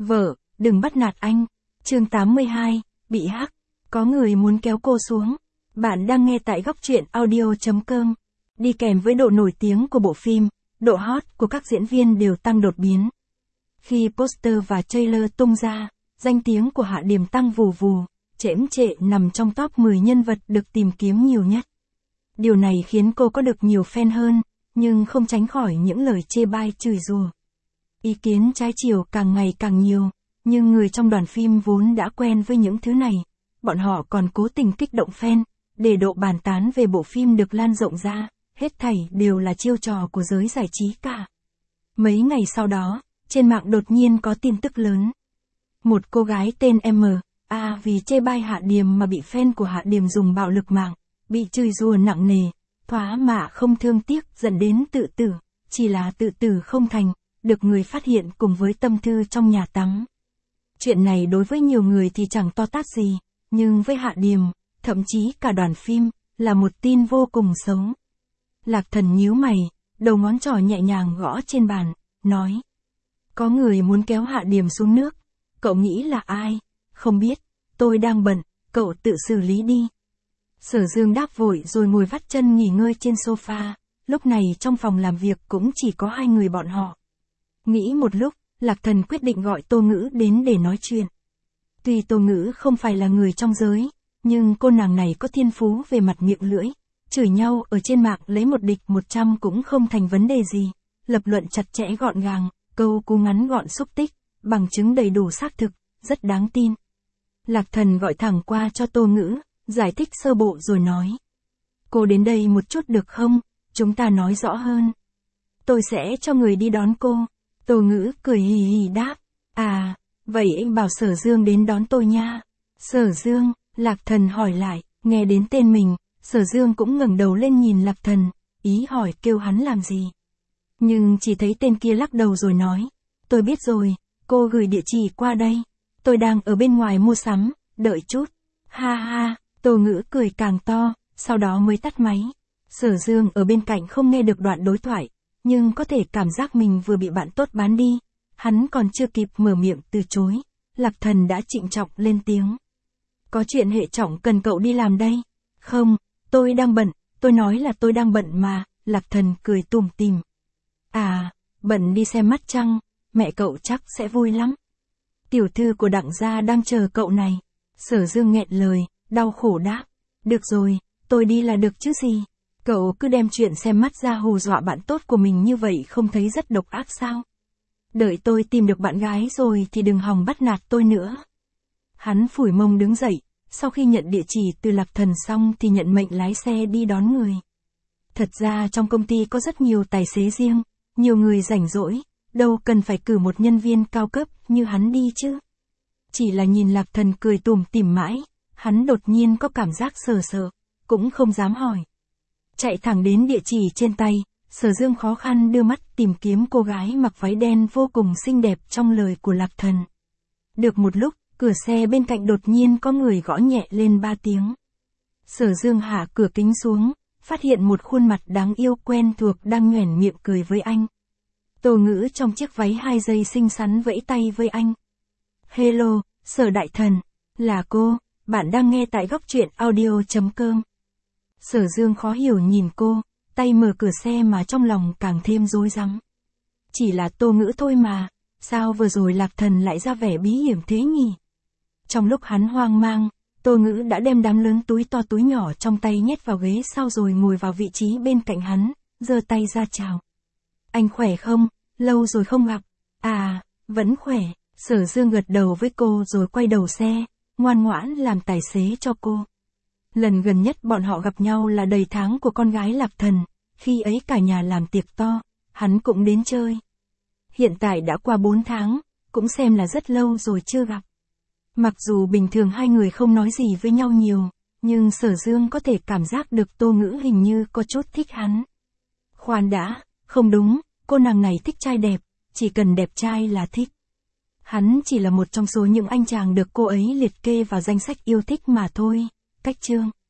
Vợ, đừng bắt nạt anh. Chương 82, bị hack. Có người muốn kéo cô xuống. Bạn đang nghe tại góc truyện audio.com. Đi kèm với độ nổi tiếng của bộ phim, độ hot của các diễn viên đều tăng đột biến. Khi poster và trailer tung ra, danh tiếng của Hạ Điềm tăng vù vù, chễm chệ nằm trong top 10 nhân vật được tìm kiếm nhiều nhất. Điều này khiến cô có được nhiều fan hơn, nhưng không tránh khỏi những lời chê bai chửi rủa. Ý kiến trái chiều càng ngày càng nhiều, nhưng người trong đoàn phim vốn đã quen với những thứ này. Bọn họ còn cố tình kích động fan, để độ bàn tán về bộ phim được lan rộng ra, hết thảy đều là chiêu trò của giới giải trí cả. Mấy ngày sau đó, trên mạng đột nhiên có tin tức lớn. Một cô gái tên M.A. vì chê bai Hạ Điềm mà bị fan của Hạ Điềm dùng bạo lực mạng, bị chửi rủa nặng nề, thoá mạ không thương tiếc dẫn đến tự tử, chỉ là tự tử không thành, được người phát hiện cùng với tâm thư trong nhà tắm. Chuyện này đối với nhiều người thì chẳng to tát gì, nhưng với Hạ Điềm, thậm chí cả đoàn phim, là một tin vô cùng xấu. Lạc Thần nhíu mày, đầu ngón trỏ nhẹ nhàng gõ trên bàn, nói. Có người muốn kéo Hạ Điềm xuống nước. Cậu nghĩ là ai? Không biết, tôi đang bận, cậu tự xử lý đi. Sở Dương đáp vội rồi ngồi vắt chân nghỉ ngơi trên sofa, lúc này trong phòng làm việc cũng chỉ có hai người bọn họ. Nghĩ một lúc, Lạc Thần quyết định gọi Tô Ngữ đến để nói chuyện. Tuy Tô Ngữ không phải là người trong giới, nhưng cô nàng này có thiên phú về mặt miệng lưỡi, chửi nhau ở trên mạng lấy một địch 100 cũng không thành vấn đề gì, lập luận chặt chẽ gọn gàng, câu cú ngắn gọn xúc tích, bằng chứng đầy đủ xác thực, rất đáng tin. Lạc Thần gọi thẳng qua cho Tô Ngữ, giải thích sơ bộ rồi nói. Cô đến đây một chút được không? Chúng ta nói rõ hơn. Tôi sẽ cho người đi đón cô. Tô Ngữ cười hì hì đáp. À, vậy anh bảo Sở Dương đến đón tôi nha. Sở Dương, Lạc Thần hỏi lại, nghe đến tên mình, Sở Dương cũng ngẩng đầu lên nhìn Lạc Thần, ý hỏi kêu hắn làm gì. Nhưng chỉ thấy tên kia lắc đầu rồi nói. Tôi biết rồi, cô gửi địa chỉ qua đây. Tôi đang ở bên ngoài mua sắm, đợi chút. Ha ha, Tô Ngữ cười càng to, sau đó mới tắt máy. Sở Dương ở bên cạnh không nghe được đoạn đối thoại, nhưng có thể cảm giác mình vừa bị bạn tốt bán đi. Hắn còn chưa kịp mở miệng từ chối, Lạc Thần đã trịnh trọng lên tiếng. Có chuyện hệ trọng cần cậu đi làm đây. Không, tôi đang bận, tôi nói là tôi đang bận mà, Lạc Thần cười tủm tỉm. À, bận đi xem mắt trăng, mẹ cậu chắc sẽ vui lắm. Tiểu thư của Đặng gia đang chờ cậu này. Sở Dương nghẹn lời, đau khổ đáp. Được rồi, tôi đi là được chứ gì. Cậu cứ đem chuyện xem mắt ra hù dọa bạn tốt của mình như vậy không thấy rất độc ác sao? Đợi tôi tìm được bạn gái rồi thì đừng hòng bắt nạt tôi nữa. Hắn phủi mông đứng dậy, sau khi nhận địa chỉ từ Lạc Thần xong thì nhận mệnh lái xe đi đón người. Thật ra trong công ty có rất nhiều tài xế riêng, nhiều người rảnh rỗi, đâu cần phải cử một nhân viên cao cấp như hắn đi chứ. Chỉ là nhìn Lạc Thần cười tủm tỉm mãi, hắn đột nhiên có cảm giác sợ sợ, cũng không dám hỏi. Chạy thẳng đến địa chỉ trên tay, Sở Dương khó khăn đưa mắt tìm kiếm cô gái mặc váy đen vô cùng xinh đẹp trong lời của Lạc Thần. Được một lúc, cửa xe bên cạnh đột nhiên có người gõ nhẹ lên 3 tiếng. Sở Dương hạ cửa kính xuống, phát hiện một khuôn mặt đáng yêu quen thuộc đang nhoẻn miệng cười với anh. Tô Ngữ trong chiếc váy 2 giây xinh xắn vẫy tay với anh. Hello, Sở Đại Thần, là cô, bạn đang nghe tại góc truyện audio.com. Sở Dương khó hiểu nhìn cô, tay mở cửa xe mà trong lòng càng thêm rối rắm. Chỉ là Tô Ngữ thôi mà, sao vừa rồi Lạc Thần lại ra vẻ bí hiểm thế nhỉ? Trong lúc hắn hoang mang, Tô Ngữ đã đem đám lớn túi to túi nhỏ trong tay nhét vào ghế sau rồi ngồi vào vị trí bên cạnh hắn, giơ tay ra chào. Anh khỏe không? Lâu rồi không gặp. À, vẫn khỏe. Sở Dương gật đầu với cô rồi quay đầu xe, ngoan ngoãn làm tài xế cho cô. Lần gần nhất bọn họ gặp nhau là đầy tháng của con gái Lạc Thần, khi ấy cả nhà làm tiệc to, hắn cũng đến chơi. Hiện tại đã qua 4 tháng, cũng xem là rất lâu rồi chưa gặp. Mặc dù bình thường hai người không nói gì với nhau nhiều, nhưng Sở Dương có thể cảm giác được Tô Ngữ hình như có chút thích hắn. Khoan đã, không đúng, cô nàng này thích trai đẹp, chỉ cần đẹp trai là thích. Hắn chỉ là một trong số những anh chàng được cô ấy liệt kê vào danh sách yêu thích mà thôi. Cách chương